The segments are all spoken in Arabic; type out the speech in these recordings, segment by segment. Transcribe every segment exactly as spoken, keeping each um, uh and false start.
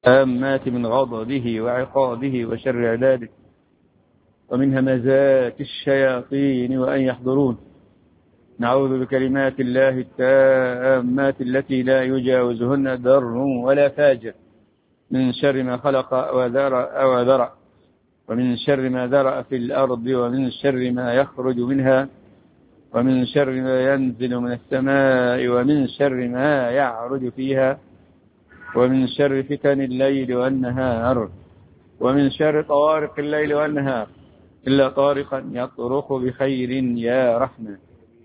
التامات من غضبه وعقابه وشر عباده ومن همزات الشياطين وأن يحضرون. نعوذ بكلمات الله التامات التي لا يجاوزهن بر ولا فاجر من شر ما خلق وذرأ وذرأ ومن شر ما ذرأ في الأرض ومن شر ما يخرج منها ومن شر ما ينزل من السماء ومن شر ما يعرج فيها ومن شر فتن الليل والنهار ومن شر طوارق الليل والنهار إلا طارقا يطرق بخير يا رحمن.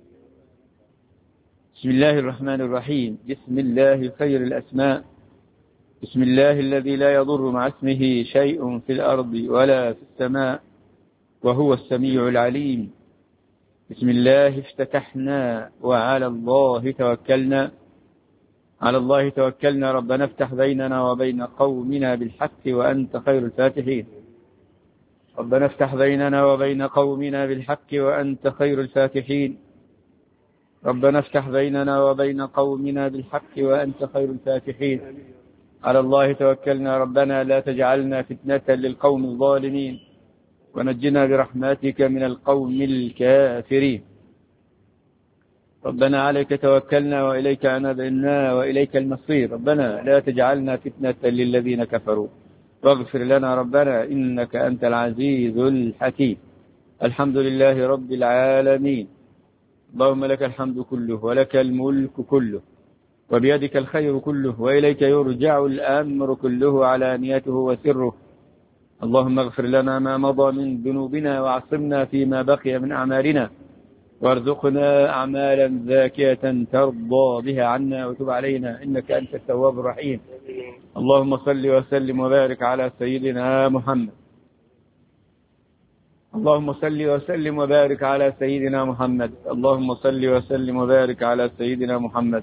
بسم الله الرحمن الرحيم. بسم الله خير الأسماء. بسم الله الذي لا يضر مع اسمه شيء في الأرض ولا في السماء وهو السميع العليم. بسم الله افتتحنا وعلى الله توكلنا. على الله توكلنا ربنا افتح بيننا وبين قومنا بالحق وأنت خير الفاتحين. ربنا افتح بيننا وبين قومنا بالحق وأنت خير الفاتحين. ربنا افتح بيننا وبين قومنا بالحق وأنت خير الفاتحين. على الله توكلنا ربنا لا تجعلنا فتنة للقوم الظالمين ونجنا برحمتك من القوم الكافرين. ربنا عليك توكلنا وإليك أنبنا وإليك المصير. ربنا لا تجعلنا فتنة للذين كفروا واغفر لنا ربنا إنك أنت العزيز الحكيم. الحمد لله رب العالمين. اللهم لك الحمد كله ولك الملك كله وبيدك الخير كله وإليك يرجع الأمر كله علانيته وسره. اللهم اغفر لنا ما مضى من ذنوبنا وعصمنا فيما بقي من أعمالنا وارزقنا أعمالا زاكية ترضى بها عنا وتب علينا إنك أنت التواب الرحيم. اللهم صل وسلم وبارك على سيدنا محمد. اللهم صل وسلم وبارك على سيدنا محمد. اللهم صل وسلم وبارك على سيدنا محمد.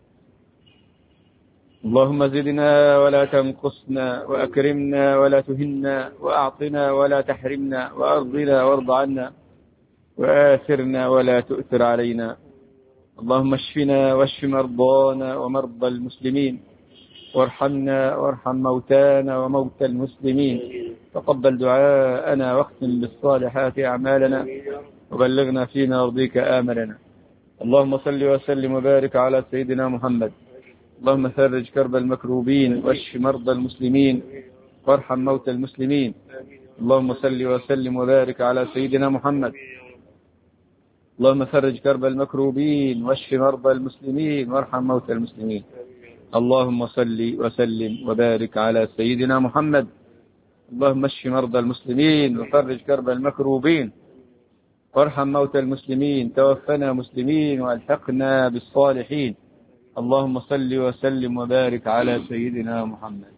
اللهم زدنا ولا تنقصنا وأكرمنا ولا تهنا وأعطنا ولا تحرمنا وأرضنا وارض عنا وآثرنا ولا تؤثر علينا. اللهم اشفنا واشف مرضانا ومرضى المسلمين وارحمنا وارحم موتانا وموتى المسلمين. تقبل دعاءنا واختم بالصالحات أعمالنا وبلغنا فيما يرضيك آملنا. اللهم صل وسلم وبارك على سيدنا محمد. اللهم فرج كرب المكروبين واشف مرضى المسلمين وارحم موتى المسلمين. اللهم صل وسلم وبارك على سيدنا محمد. اللهم فرج كرب المكروبين واشف مرضى المسلمين وارحم موتى المسلمين. اللهم صل وسلم وبارك على سيدنا محمد. اللهم اشف مرضى المسلمين وفرج كرب المكروبين وارحم موتى المسلمين. توفنا مسلمين والحقنا بالصالحين. اللهم صل وسلم وبارك على سيدنا محمد.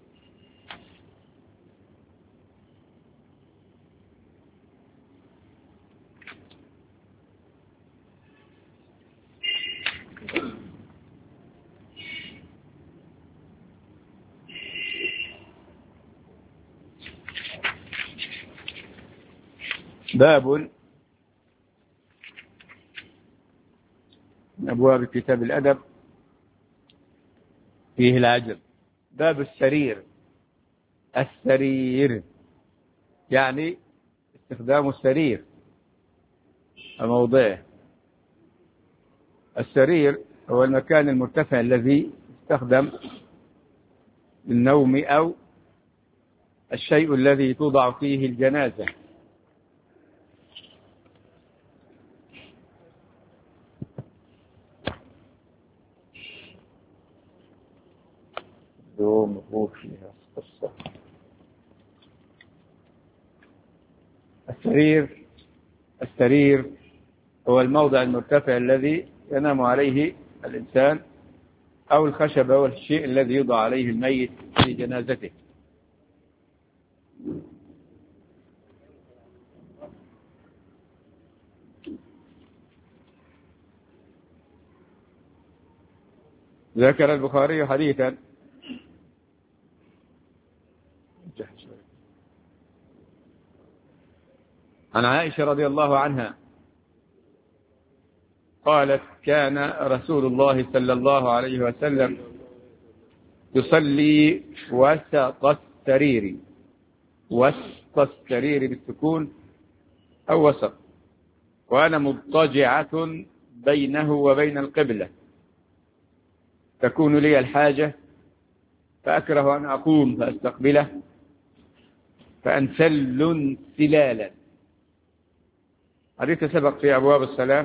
باب من أبواب كتاب الأدب فيه العجب. باب السرير. السرير يعني استخدام السرير وموضعه. السرير هو المكان المرتفع الذي يستخدم للنوم أو الشيء الذي توضع فيه الجنازة. السرير السرير هو الموضع المرتفع الذي ينام عليه الإنسان أو الخشب أو الشيء الذي يوضع عليه الميت في جنازته. ذكر البخاري حديثا عن عائشة رضي الله عنها قالت: كان رسول الله صلى الله عليه وسلم يصلي وسط السرير، وسط السرير بالسكون أو وسط، وأنا مضطجعة بينه وبين القبلة، تكون لي الحاجة فأكره أن أقوم فأستقبله، فأنسل انسلالا. حديث سبق في أبواب الصلاة،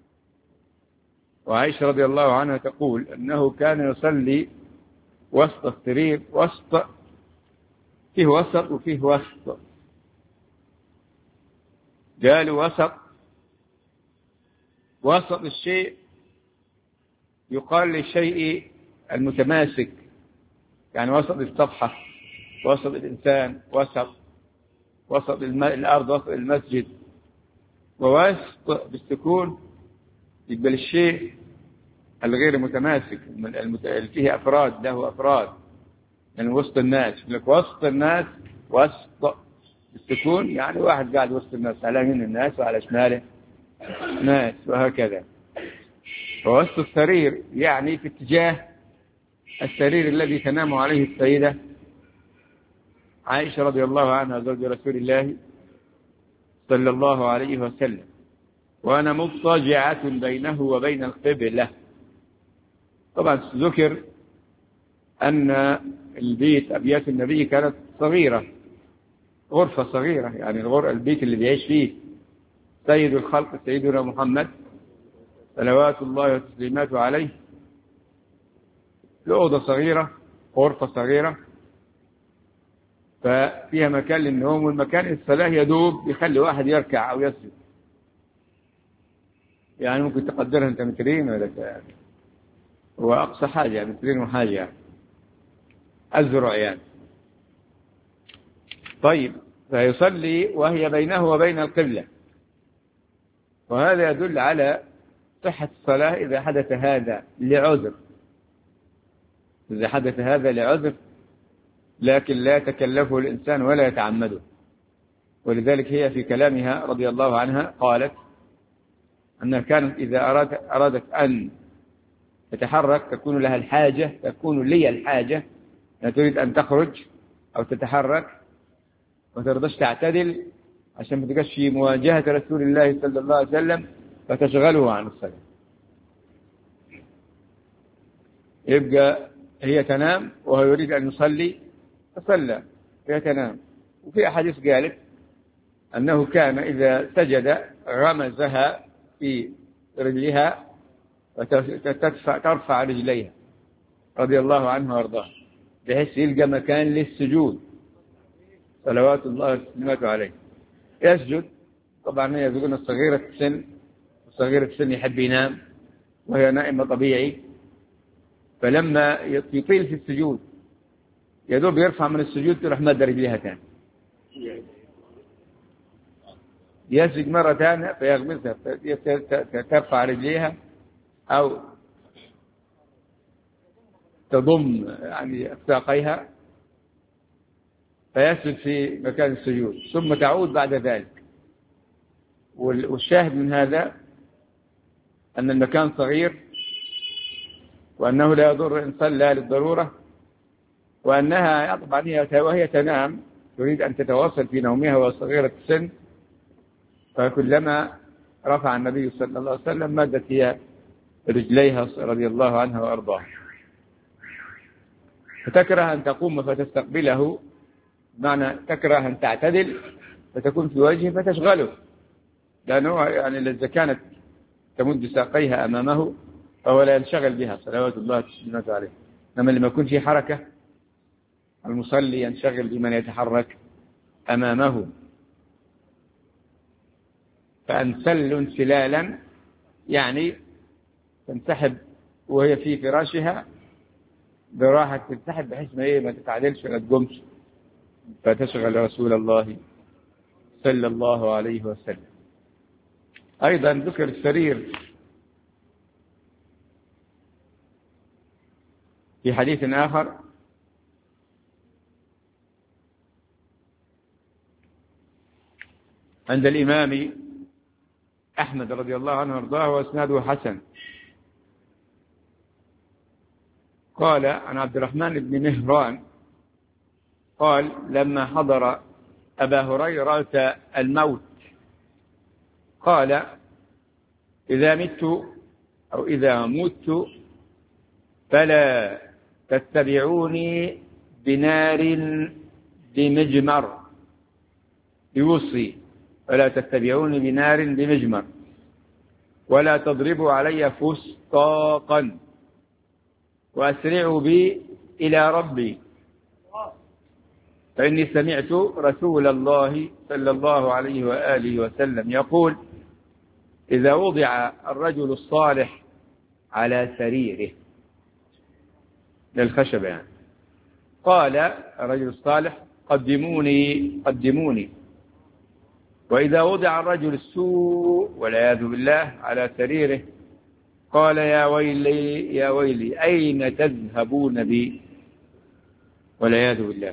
وعائشة رضي الله عنها تقول أنه كان يصلي وسط السرير، وسط فيه وسط وفيه وسط، قالوا وسط وسط الشيء يقال للشيء المتماسك، يعني وسط الصفحة، وسط الإنسان، وسط وسط الأرض، وسط المسجد. ووسط بالسكون يقبل الشيء الغير متماسك اللي فيه أفراد، له أفراد، يعني وسط الناس، لك وسط الناس وسط بالسكون، يعني واحد قاعد وسط الناس، على يمين الناس وعلى شماله ناس، وهكذا. ووسط السرير يعني في اتجاه السرير الذي تنام عليه السيدة عائشة رضي الله عنها زوج رسول الله صلى الله عليه وسلم، وأنا مضطجعة بينه وبين القبلة. طبعا ذكر أن البيت أبيات النبي كانت صغيرة، غرفة صغيرة، يعني الغرفة البيت اللي بيعيش فيه سيد الخلق سيدنا محمد صلوات الله وتسليماته عليه، الأوضة صغيرة، غرفة صغيرة، ففيها مكان للنوم، والمكان الصلاة يدوب يخلي واحد يركع أو يسجد، يعني ممكن تقدرها أنت مترين ولا هو أقصى حاجة يعني مترين وحاجة يعني أزرع يعني. طيب، فيصلي وهي بينه وبين القبلة، وهذا يدل على صحة الصلاة إذا حدث هذا لعذر، إذا حدث هذا لعذر، لكن لا يتكلفه الإنسان ولا يتعمده. ولذلك هي في كلامها رضي الله عنها قالت أنها كانت إذا أراد أرادت أن تتحرك تكون لها الحاجة، تكون لي الحاجة، لا تريد أن تخرج أو تتحرك وترضش تعتدل عشان ما تبقاش في مواجهة رسول الله صلى الله عليه وسلم فتشغله عن الصلاة. يبقى هي تنام وهو يريد أن يصلي فصلى، هي تنام. وفي أحاديث قالت أنه كان إذا سجد غمزها في رجلها وترفع رجليها رضي الله عنه وارضاه، بحيث يلقى مكان للسجود صلوات الله وسلامته عليه. يسجد، طبعا هي يقولون الصغيرة السن، الصغيرة السن يحب ينام وهي نائمة طبيعي، فلما يطيل في السجود يدوب يرفع من السجود تروح مد رجليها تاني، يسجد مرة ثانية فيغمسها ترفع رجليها أو تضم يعني ساقيها فيسجد في مكان السجود، ثم تعود بعد ذلك. والشاهد من هذا أن المكان صغير، وأنه لا يضر إن صلى للضرورة، وأنها طبعا وهي تنام تريد أن تتواصل في نومها وصغيرة السن، فكلما رفع النبي صلى الله عليه وسلم مدت هي رجليها رضي الله عنها وأرضاها. فتكره أن تقوم فتستقبله، معنى تكره أن تعتدل فتكون في وجهه فتشغله، لأنه يعني إذا كانت تمد ساقيها أمامه فهو لا ينشغل بها صلوات الله وسلامته عليه. إنما لما يكون في حركة المصلي ينشغل بمن يتحرك أمامه. فأنسل انسلالا يعني تنسحب وهي في فراشها براحة، تنسحب بحيث ما ايه ما تتعدلش ما تقومش فتشغل رسول الله صلى الله عليه وسلم. أيضا ذكر السرير في حديث آخر عند الإمام أحمد رضي الله عنه وارضاه واسناده حسن، قال عن عبد الرحمن بن مهران قال لما حضر أبا هريرة الموت قال إذا مت أو إذا مت فلا تتبعوني بنار بمجمر، يوصي فلا تتبعوني بنار بمجمر، ولا تضربوا علي فسطاطا، وأسرعوا بي إلى ربي، فإني سمعت رسول الله صلى الله عليه وآله وسلم يقول إذا وضع الرجل الصالح على سريره للخشب يعني، قال الرجل الصالح قدموني قدموني، وإذا وضع الرجل السوء والعياذ بالله على سريره قال يا ويلي يا ويلي أين تذهبون بي والعياذ بالله.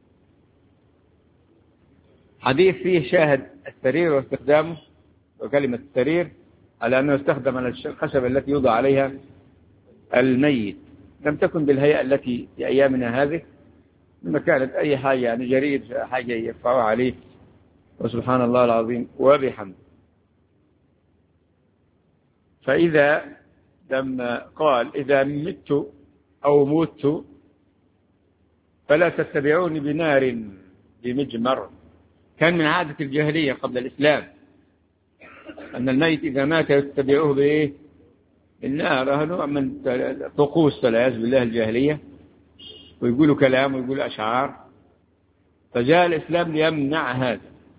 حديث فيه شاهد السرير واستخدامه، وكلمة السرير على أنه استخدم الخشبة التي يوضع عليها الميت، لم تكن بالهيئة التي في أيامنا هذه، لما كانت أي حاجة يعني جريد حاجة يرفعوها عليه، وسبحان الله العظيم وبحمده. فإذا لما قال إذا مت أو مت فلا تتبعوني بنار بمجمر، كان من عادة الجاهلية قبل الإسلام أن الميت إذا مات يتبعوه بإيه؟ النار. هذا نوع من طقوس والعياذ بالله الجاهلية، ويقولوا كلام ويقولوا أشعار. فجاء الإسلام ليمنع هذا،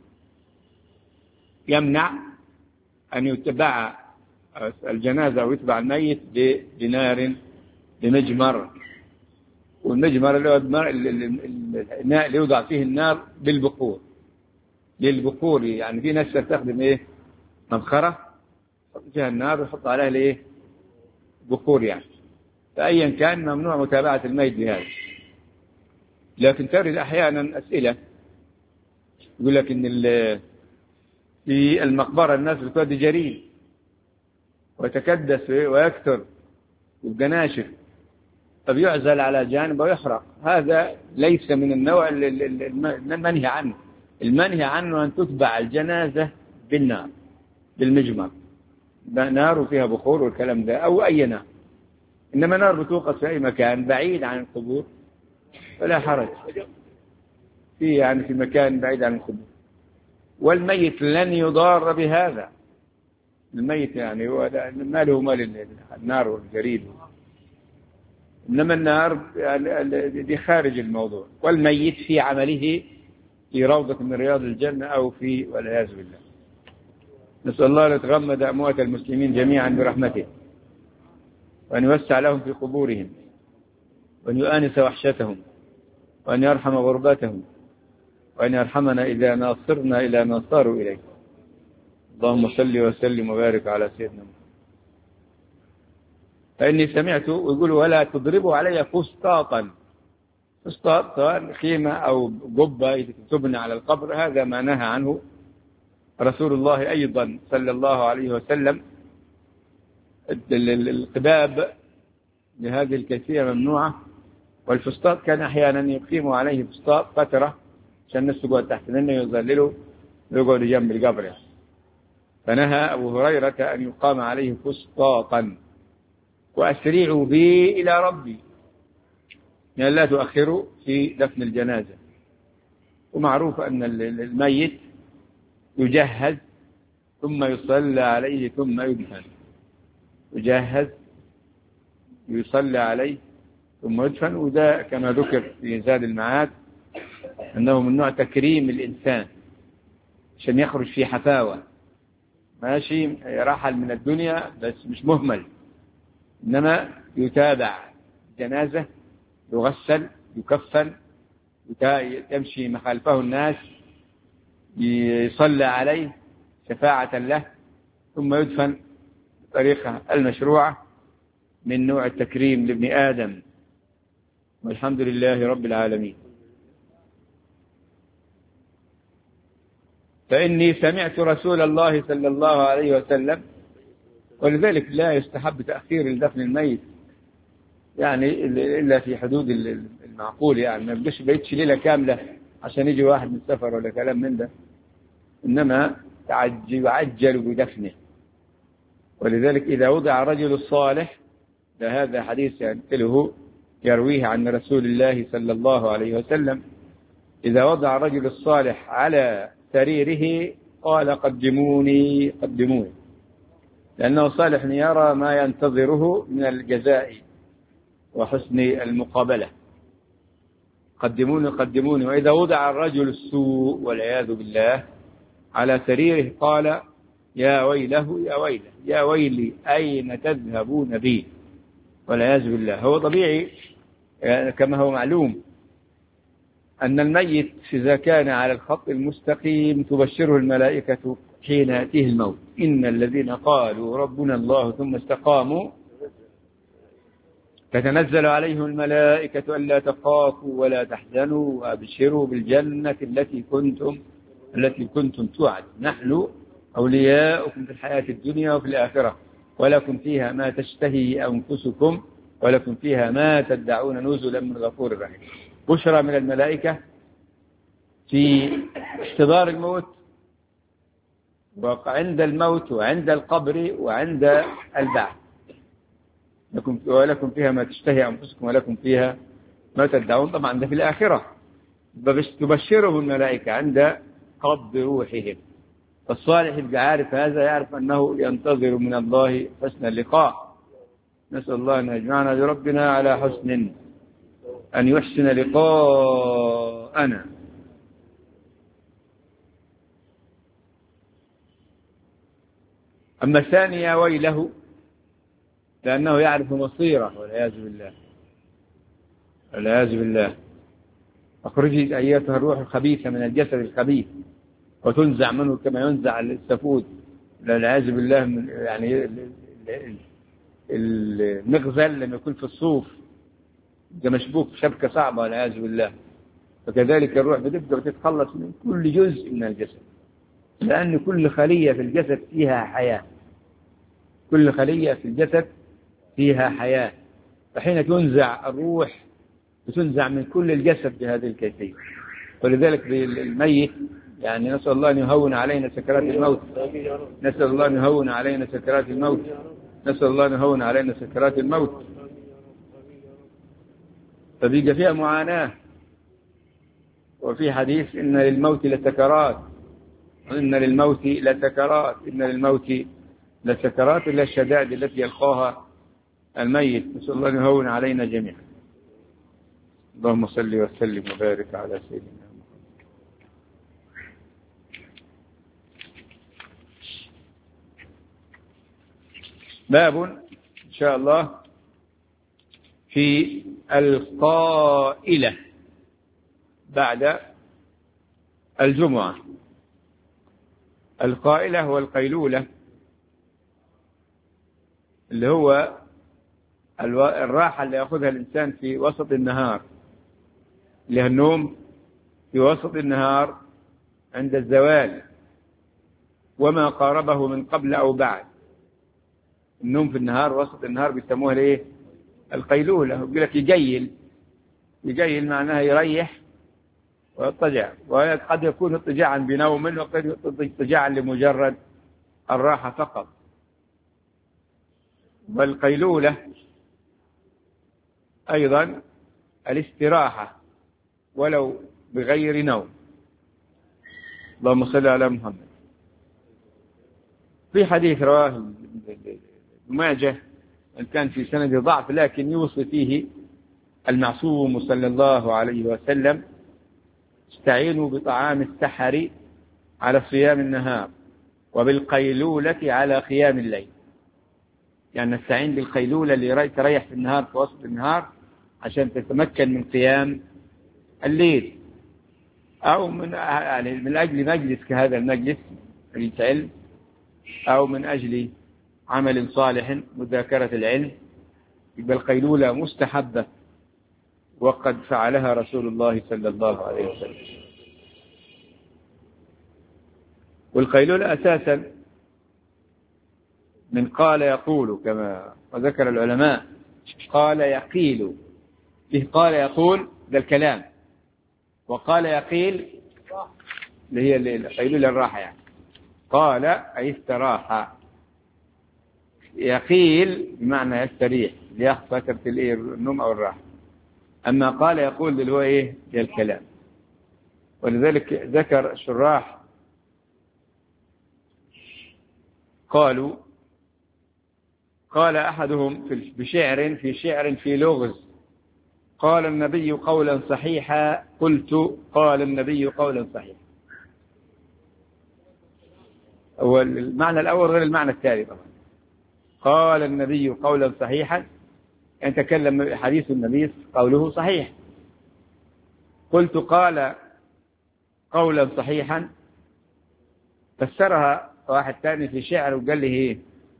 يمنع أن يتبع الجنازة ويتبع الميت بنار بمجمر. والمجمر اللي هو الماء اللي يوضع فيه النار بالبخور، للبخور يعني. في ناس تستخدم ايه؟ مبخرة يحط فيها النار ويحط عليها الايه؟ بخور يعني. فأيا كان ممنوع متابعة الميت بهذا. لكن ترد أحيانا أسئلة يقول لك إن في المقبرة الناس بتودي جريد ويتكدس ويكثر ويبقى ناشف، فبيعزل على جانب ويحرق. هذا ليس من النوع المنهي عنه. المنهي عنه أن تتبع الجنازة بالنار بالمجمر، نار وفيها بخور والكلام ده، أو أي نار. إنما نار بتوقد في أي مكان بعيد عن القبور فلا حرج، في يعني في مكان بعيد عن القبور. والميت لن يضار بهذا. الميت يعني هو ما له مال النار والجريد، إنما النار يعني دي خارج الموضوع. والميت في عمله في روضة من رياض الجنة أو في والعياذ بالله. نسأل الله أن يتغمد أموات المسلمين جميعا برحمته، وأن يوسع لهم في قبورهم، وأن يؤانس وحشتهم، وأن يرحم غربتهم، وأن يرحمنا إذا ناصرنا إلى ما صاروا إليه. اللهم صل وسلم وبارك على سيدنا محمد. فإني سمعت ويقول ولا تضربوا علي فسطاطا. فسطاط سواء خيمة أو قبة تبنى على القبر، هذا ما نهى عنه رسول الله أيضا صلى الله عليه وسلم. القباب لهذه الكيفية ممنوعة. والفسطاط كان أحيانا يقيم عليه فسطاط فترة عشان الناس تقعد تحت منه يظللوا ويقعدوا جنب القبر يعني. فنهى أبو هريرة أن يقام عليه فسطاطا. وأسرعوا بي إلى ربي، يعني لا تؤخروا في دفن الجنازة. ومعروف أن الميت يجهز ثم يصلى عليه ثم يدفن. يجهز يصلى عليه ثم يدفن. وده كما ذكر في زاد المعاد أنه من نوع تكريم الإنسان عشان يخرج في حفاوة، ماشي يرحل من الدنيا بس مش مهمل، إنما يتابع جنازة، يغسل، يكفن، يمشي مخالفه الناس، يصلى عليه شفاعة له، ثم يدفن بطريقة المشروعة من نوع التكريم لابن آدم. والحمد لله رب العالمين. فإني سمعت رسول الله صلى الله عليه وسلم. ولذلك لا يستحب تأخير الدفن الميت يعني إلا في حدود المعقول، يعني ما بقش بيتش ليلة كاملة عشان يجي واحد من السفر ولا كلام من ده، إنما يعجل بدفنه. ولذلك إذا وضع الرجل الصالح، فهذا حديث ينقله يرويه عن رسول الله صلى الله عليه وسلم، إذا وضع الرجل الصالح على سريره قال قدموني قدموني، لأنه صالح يرى ما ينتظره من الجزاء وحسن المقابلة. قدموني قدموني. وإذا وضع الرجل السوء والعياذ بالله على سريره قال يا ويله يا ويله يا ويلي أين تذهبون بي، والعياذ بالله. هو طبيعي يعني كما هو معلوم أن الميت إذا كان على الخط المستقيم تبشره الملائكة حين يأتيه الموت، إن الذين قالوا ربنا الله ثم استقاموا تتنزل عليهم الملائكة ألا تخافوا ولا تحزنوا وأبشروا بالجنة التي كنتم التي كنتم توعد، نحن أولياؤكم في الحياة الدنيا وفي الآخرة ولكم فيها ما تشتهي أنفسكم ولكم فيها ما تدعون نزلا من غفور رحيم. بشرى من الملائكة في احتضار الموت وعند الموت وعند القبر وعند البعث، لكم ولكم فيها ما تشتهي أنفسكم ولكم فيها ما تدعون. طبعا ده في الآخرة تبشره الملائكة عند قبض روحهم. فالصالح يبقى عارف هذا، يعرف أنه ينتظر من الله حسن اللقاء. نسأل الله أن يجمعنا بربنا على حسن، أن يحسن لقاءنا. أما الثاني يا ويله لأنه يعرف مصيره والعياذ بالله والعياذ بالله. أخرجي أيتها الروح الخبيثة من الجسد الخبيث وتنزع منه كما ينزع السفود والعياذ بالله. من يعني المغزل لما يكون في الصوف ده مشبوك شبكة صعبة والعياذ بالله، فكذلك الروح بتبدأ وتتخلص من كل جزء من الجسد، لأن كل خلية في الجسد فيها حياة، كل خلية في الجسد فيها حياة. فحين تنزع الروح بتنزع من كل الجسد بهذه الكيفية. ولذلك الميت يعني نسأل الله أن يهون علينا سكرات الموت، نسأل الله أن يهون علينا سكرات الموت، نسأل الله أن يهون علينا سكرات الموت. فبيجي فيها معاناة. وفي حديث إن للموت لسكرات، إن للموت لسكرات، إن للموت لسكرات إلا الشدائد التي يلقاها الميت. نسأل الله أن يهون علينا جميعا. اللهم صل وسلم وبارك على سيدنا محمد. باب إن شاء الله في القائلة بعد الجمعة. القائلة والقيلولة اللي هو الراحة اللي يأخذها الإنسان في وسط النهار، اللي هي النوم في وسط النهار عند الزوال وما قاربه من قبل أو بعد. النوم في النهار وسط النهار بيسموها ليه؟ القيلولة. يقول لك يجيل، يجيل معناها يريح ويضطجع، وقد يكون اضطجاعا بنوم وقد يكون اضطجاعا لمجرد الراحة فقط. والقيلولة أيضا الاستراحة ولو بغير نوم. اللهم صل على محمد. في حديث رواه ابن ماجه إن كان في سند ضعف لكن يوصي فيه المعصوم صلى الله عليه وسلم: استعينوا بطعام السحر على صيام النهار وبالقيلولة على قيام الليل. يعني نستعين بالقيلولة اللي تريح في النهار في وسط النهار عشان تتمكن من قيام الليل، أو من يعني من أجل مجلس كهذا المجلس مجلس علم، أو من أجل عمل صالح مذاكرة العلم. يبقى القيلولة مستحبة وقد فعلها رسول الله صلى الله عليه وسلم. والقيلولة أساسا من قال يقول كما وذكر العلماء، قال يقيل، فيه قال يقول ده الكلام، وقال يقيل اللي هي القيلولة الراحة يعني. قال أي استراحة، يقيل بمعنى يستريح ليأخذ فترة النوم أو الراحة. أما قال يقول اللي هو إيه هي الكلام. ولذلك ذكر الشراح قالوا قال أحدهم بشعر في شعر في لغز قال النبي قولا صحيحا، قلت قال النبي قولا صحيحا. هو المعنى الأول غير المعنى الثاني طبعا. قال النبي قولا صحيحا أن تكلم حديث النبي قوله صحيح. قلت قال قولا صحيحا، فسرها واحد ثاني في شعر وقال لي ايه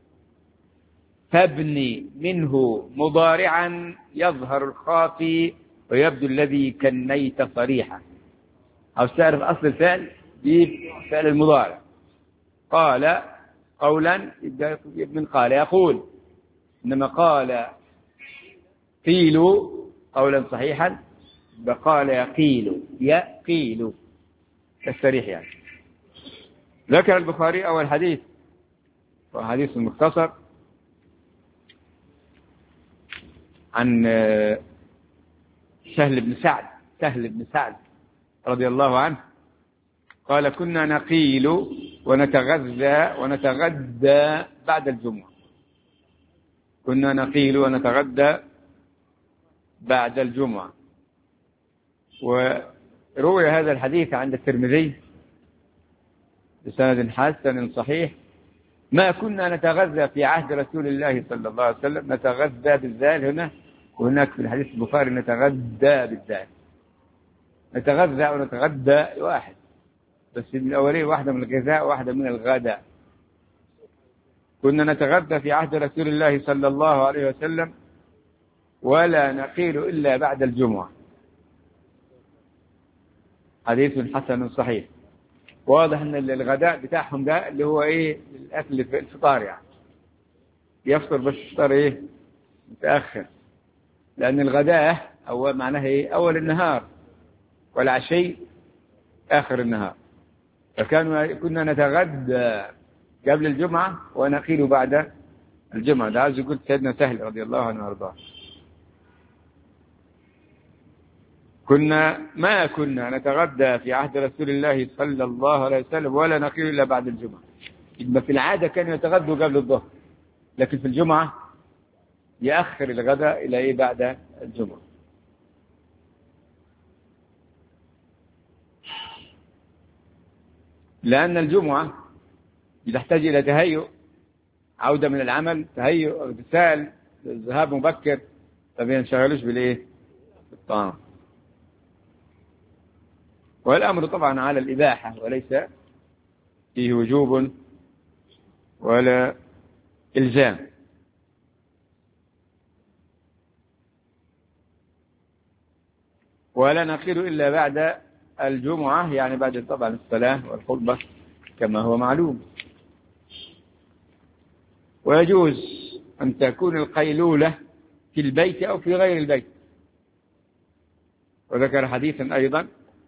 فابني منه مضارعا يظهر الخافي ويبدو الذي كنيت صريحا. أو تعرف أصل الفعل بفعل المضارع. قال قولا من قال يقول، إنما قال قيل قولا صحيحا بقال يقيل يقيل كالصريح يعني. ذكر البخاري أول حديث وحديث مختصر عن سهل بن سعد سهل بن سعد رضي الله عنه قال كنا نقيل ونتغذى ونتغدى بعد الجمعة. كنا نقيل ونتغدى بعد الجمعة. وروي هذا الحديث عند الترمذي بسند حسن صحيح. ما كنا نتغذى في عهد رسول الله صلى الله عليه وسلم، نتغذى بالذال هنا، وهناك في الحديث البخاري نتغدى بالذال. نتغذى ونتغدى واحد، بس الأولية واحدة من الغذاء واحدة من الغداء. كنا نتغدى في عهد رسول الله صلى الله عليه وسلم ولا نقيل إلا بعد الجمعة. حديث حسن صحيح. واضح أن الغداء بتاعهم ده اللي هو إيه الأكل في الفطار يعني، يفطر بس الفطار إيه متأخر، لأن الغداء هو معناه إيه أول النهار والعشي آخر النهار. فكانوا كنا نتغدى قبل الجمعة ونقيل بعد الجمعة. ده عايز يقول سيدنا سهل رضي الله عنه وارضاه. كنا ما كنا نتغدى في عهد رسول الله صلى الله عليه وسلم ولا نقيل إلا بعد الجمعة. يبقى في العادة كانوا يتغدوا قبل الظهر، لكن في الجمعة يأخر الغداء إلى إيه بعد الجمعة. لأن الجمعة تحتاج إلى تهيؤ، عودة من العمل، تهيؤ اغتسال، الذهاب مبكر، فما ينشغلوش بالإيه بالطعام. والأمر طبعا على الإباحة وليس فيه وجوب ولا إلزام. ولا نقيل إلا بعد الجمعة، يعني بعد طبعا الصلاة والخطبة كما هو معلوم. ويجوز أن تكون القيلولة في البيت أو في غير البيت. وذكر حديثا أيضا،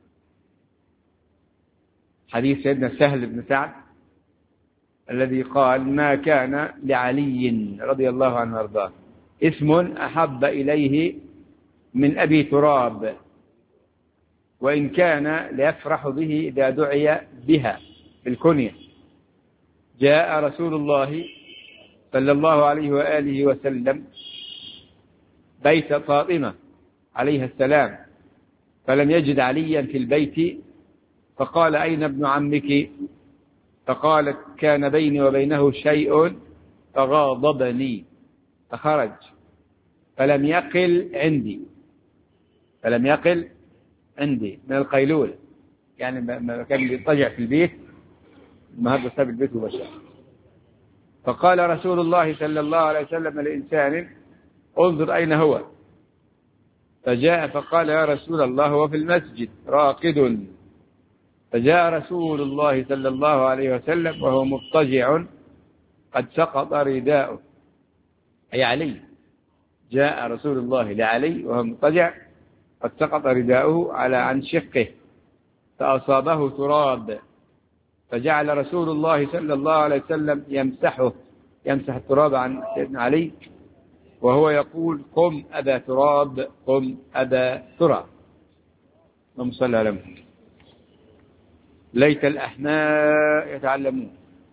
حديث سيدنا سهل بن سعد الذي قال ما كان لعلي رضي الله عنه وارضاه اسم أحب إليه من أبي تراب، وإن كان ليفرح به إذا دعي بها بالكنية. جاء رسول الله صلى الله عليه وآله وسلم بيت فاطمة عليها السلام فلم يجد عليا في البيت، فقال أين ابن عمك؟ فقالت كان بيني وبينه شيء فغاضبني فخرج فلم يقل عندي فلم يقل عندي من القيلولة، يعني ما كان يضطجع في البيت، ما هذا ساب البيت وبشر. فقال رسول الله صلى الله عليه وسلم لإنسان انظر أين هو؟ فجاء فقال يا رسول الله هو في المسجد راقد. فجاء رسول الله صلى الله عليه وسلم وهو مضطجع قد سقط رداؤه، أي علي جاء رسول الله لعلي وهو مضطجع قد سقط رداؤه على عن شقه فأصابه تراب، فجعل رسول الله صلى الله عليه وسلم يمسحه يمسح التراب عن سيدنا علي وهو يقول قم أبا تراب، قم أبا تراب. اللهم صل على محمد. ليت الأحماء يتعلمون.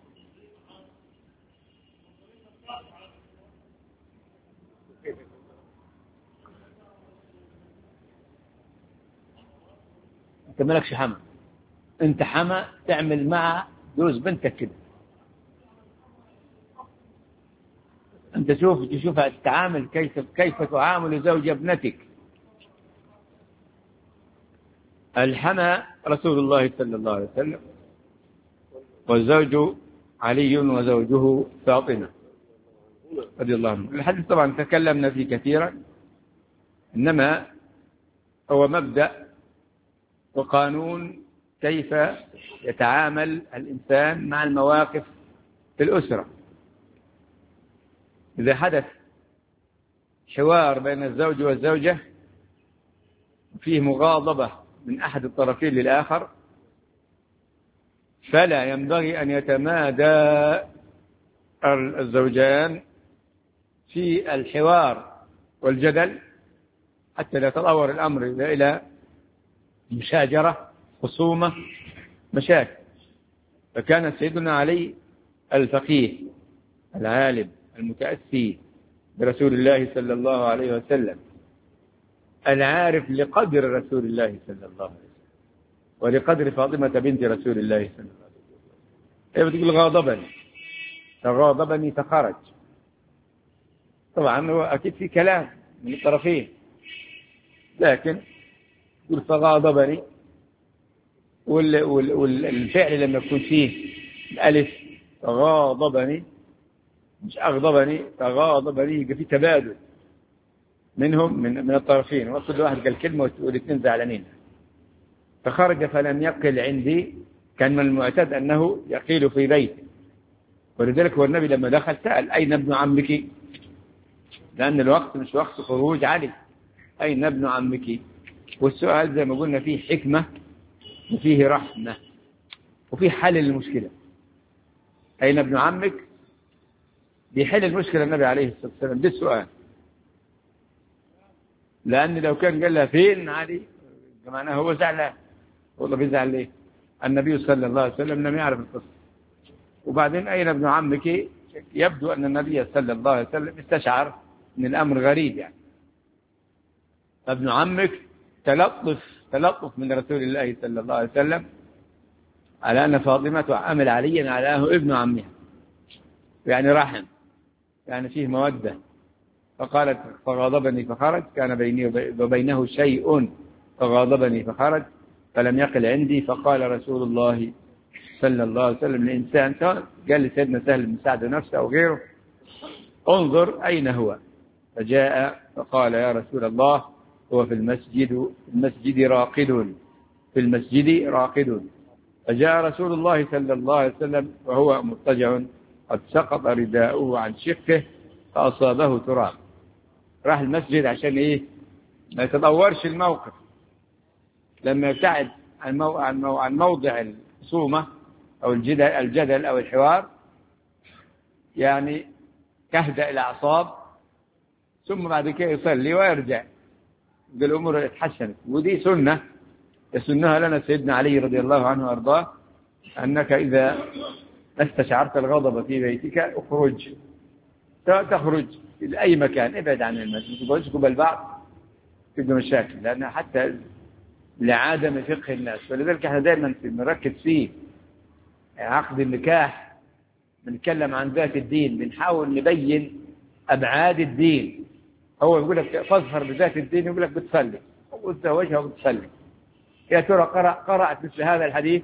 انت مالكش حما، انت حما تعمل مع جوز بنتك كده. انت شوف تشوف تتعامل كيف كيف تعامل زوج ابنتك. الحما رسول الله صلى الله عليه وسلم، والزوج علي وزوجه فاطمة رضي الله عنه. الحديث طبعا تكلمنا فيه كثيرا، إنما هو مبدأ وقانون كيف يتعامل الإنسان مع المواقف في الأسرة. إذا حدث حوار بين الزوج والزوجة فيه مغاضبة من أحد الطرفين للآخر، فلا ينبغي أن يتمادى الزوجان في الحوار والجدل حتى لا يتطور الأمر إلى مشاجرة، خصومة، مشاكل. فكان سيدنا علي الفقيه العالم المتأسي برسول الله صلى الله عليه وسلم، العارف لقدر رسول الله صلى الله عليه وسلم ولقدر فاطمة بنت رسول الله صلى الله عليه وسلم. هي بتقول غاضبني، فغاضبني فخرج. طبعا هو أكيد في كلام من الطرفين، لكن يقول فغاضبني، والفعل لما يكون فيه الألف فغاضبني مش أغضبني، فغاضبني يبقى في تبادل منهم من من الطرفين، وكل واحد قال كلمة والاثنين زعلانين. فخرج فلم يقل عندي، كان من المعتاد أنه يقيل في بيته، ولذلك هو النبي لما دخل سأل أين ابن عمك، لأن الوقت مش وقت خروج علي، أين ابن عمك؟ والسؤال زي ما قلنا فيه حكمة وفيه رحمة وفيه حل للمشكلة. أين ابن عمك بيحل المشكلة النبي عليه الصلاة والسلام بالسؤال، لأن لو كان قال لها فين علي معناه هو زعلان. والله بيزعل ليه؟ النبي صلى الله عليه وسلم لم يعرف القصة. وبعدين أين ابن عمك؟ يبدو أن النبي صلى الله عليه وسلم استشعر من الأمر غريب، يعني ابن عمك تلطف تلطف من رسول الله صلى الله عليه وسلم على أن فاطمة عمل عليا على أنه ابن عمها، يعني رحم، يعني فيه مودة. فقالت فغاضبني فخرج، كان بيني وبينه شيء فغاضبني فخرج فلم يقل عندي. فقال رسول الله صلى الله عليه وسلم الإنسان، قال لسيدنا سهل بن سعد نفسه أو غيره انظر أين هو، فجاء فقال يا رسول الله هو في المسجد في المسجد راقد في المسجد راقد. فجاء رسول الله صلى الله عليه وسلم وهو مضطجع قد سقط رداؤه عن شقه فأصابه تراب. راح المسجد عشان إيه؟ ما يتطورش الموقف، لما يبتعد عن مو... عن, مو... عن موضع الخصومة أو الجدل الجدل أو الحوار، يعني تهدأ الأعصاب، ثم بعد كده يصلي ويرجع بالأمور اتحسنت. ودي سنة يسنها لنا سيدنا علي رضي الله عنه وأرضاه، أنك إذا استشعرت الغضب في بيتك اخرج، تخرج إلى أي مكان، ابعد عن المسجد، تقولش قبل بعض تبقى مشاكل، لأن حتى لعدم فقه الناس. ولذلك احنا دائما بنركز فيه عقد النكاح، بنتكلم عن ذات الدين، بنحاول نبين أبعاد الدين. هو يقول لك فاظفر بذات الدين، يقول لك بتصلي وتزوجها وبتصلي. يا ترى قرأ قرأت مثل هذا الحديث؟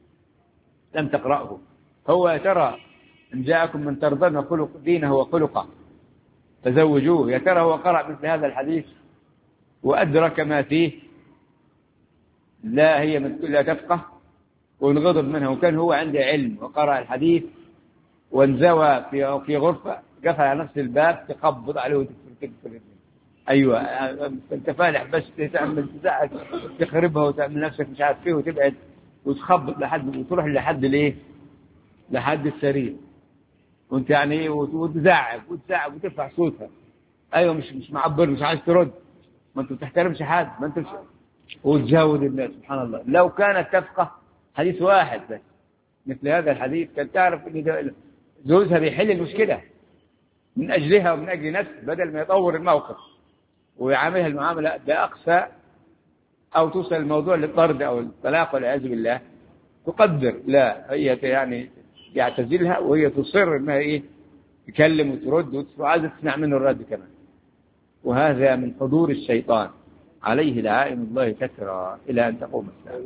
لم تقرأه. هو يا ترى إن جاءكم من ترضون خلق دينه وخلقه تزوجوه، يا ترى هو قرأ مثل هذا الحديث وأدرك ما فيه؟ لا، هي من لا تفقه وانغضب منها. وكان هو عنده علم وقرأ الحديث وانزوى في في غرفة، قفل على نفس الباب، تقبض عليه وتكسر أيوة أنت فالح بس تعمل تزعج تخربها وتعمل نفسك مش عارف فيه وتبعد وتخبط لحد وتروح لحد الإيه لحد السرير وأنت يعني إيه وتزعج وتزعج وترفع صوتها. أيوة مش مش معبر مش عايز ترد ما أنت بتحترمش حد ما أنت مش وتزود الناس. سبحان الله لو كانت تفقه حديث واحد بس مثل هذا الحديث كان تعرف ان زوجها بيحل المشكلة من أجلها ومن أجل نفسه بدل ما يطور الموقف ويعاملها المعاملة بأقصى أو توصل الموضوع للطرد أو الطلاق والعياذ بالله تقدر لا هي يعني يعتزلها وهي تصر انها ايه تكلم وترد وعايزة تسمع منه الرد كمان. وهذا من حضور الشيطان عليه لعائن الله كثرة إلى أن تقوم الساعة.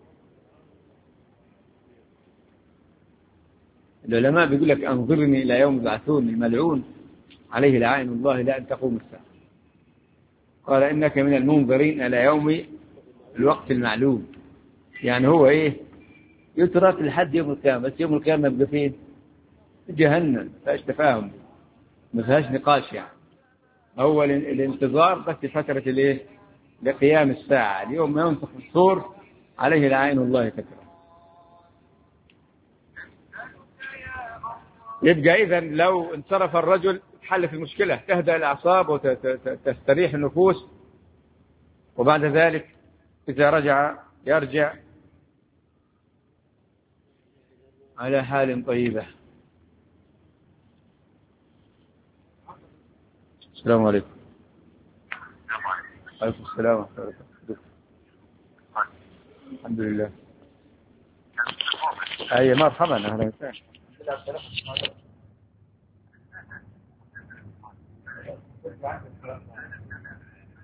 العلماء بيقول لك أنظرني إلى يوم يبعثون الملعون عليه لعائن الله إلى أن تقوم الساعة. قال إنك من المنظرين إلى يوم الوقت المعلوم. يعني هو إيه يترك لحد يوم القيامة بس يوم القيامة يبقى فين جهنم ما فيهاش تفاهم ما فيهاش نقاش. يعني هو الانتظار بس فترة الإيه لقيام الساعة اليوم ما ينفخ الصور عليه لعائن الله كثرة. يبقى إذن لو انصرف الرجل حل في المشكلة تهدأ الأعصاب وتستريح النفوس وبعد ذلك إذا رجع يرجع على حال طيبة. السلام عليكم. عليكم السلام ورحمة الله وبركاته. الحمد لله. أي مرحبا أهلا وسهلا.